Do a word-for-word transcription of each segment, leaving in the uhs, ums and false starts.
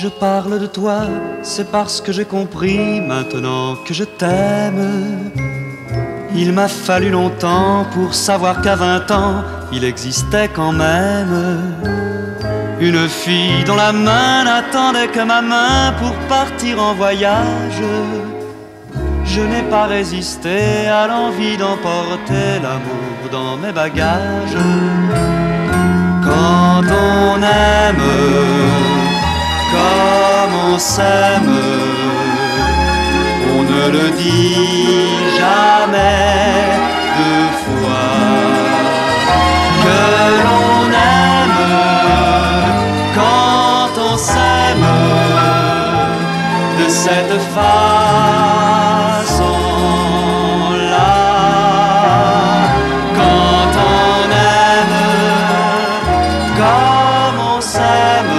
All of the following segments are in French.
je parle de toi, c'est parce que j'ai compris maintenant que je t'aime. Il m'a fallu longtemps pour savoir qu'à vingt ans, il existait quand même une fille dont la main n'attendait que ma main pour partir en voyage. Je n'ai pas résisté à l'envie d'emporter l'amour dans mes bagages. Quand on aime comme on s'aime, on ne le dit jamais deux fois. Que l'on aime quand on s'aime de cette façon-là. Quand on aime comme on s'aime,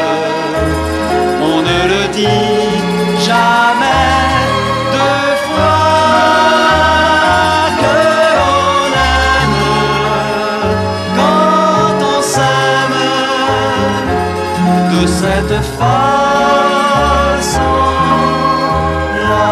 on ne le dit jamais deux fois. Que l'on aime quand on s'aime de cette façon-là.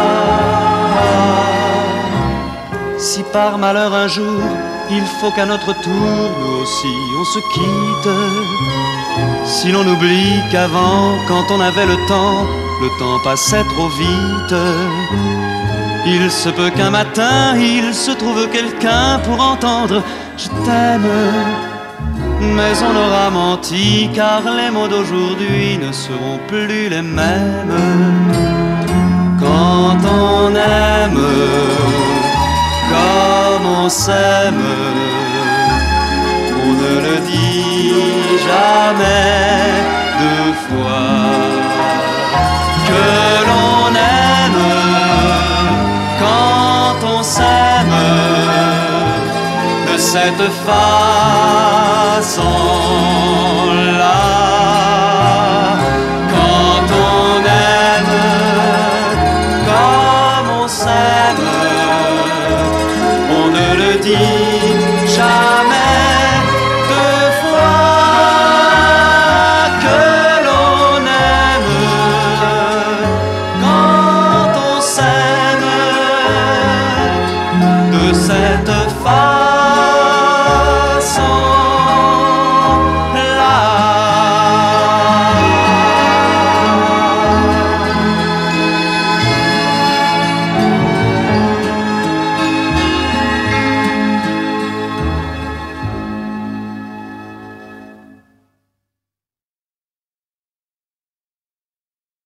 Si par malheur un jour il faut qu'à notre tour nous aussi on se quitte, si l'on oublie qu'avant, quand on avait le temps, le temps passait trop vite, il se peut qu'un matin il se trouve quelqu'un pour entendre je t'aime. Mais on aura menti, car les mots d'aujourd'hui ne seront plus les mêmes. Quand on aime comme on s'aime, on ne le dit jamais deux fois. Que l'on aime quand on s'aime de cette façon-là. Quand on aime comme on s'aime, on ne le dit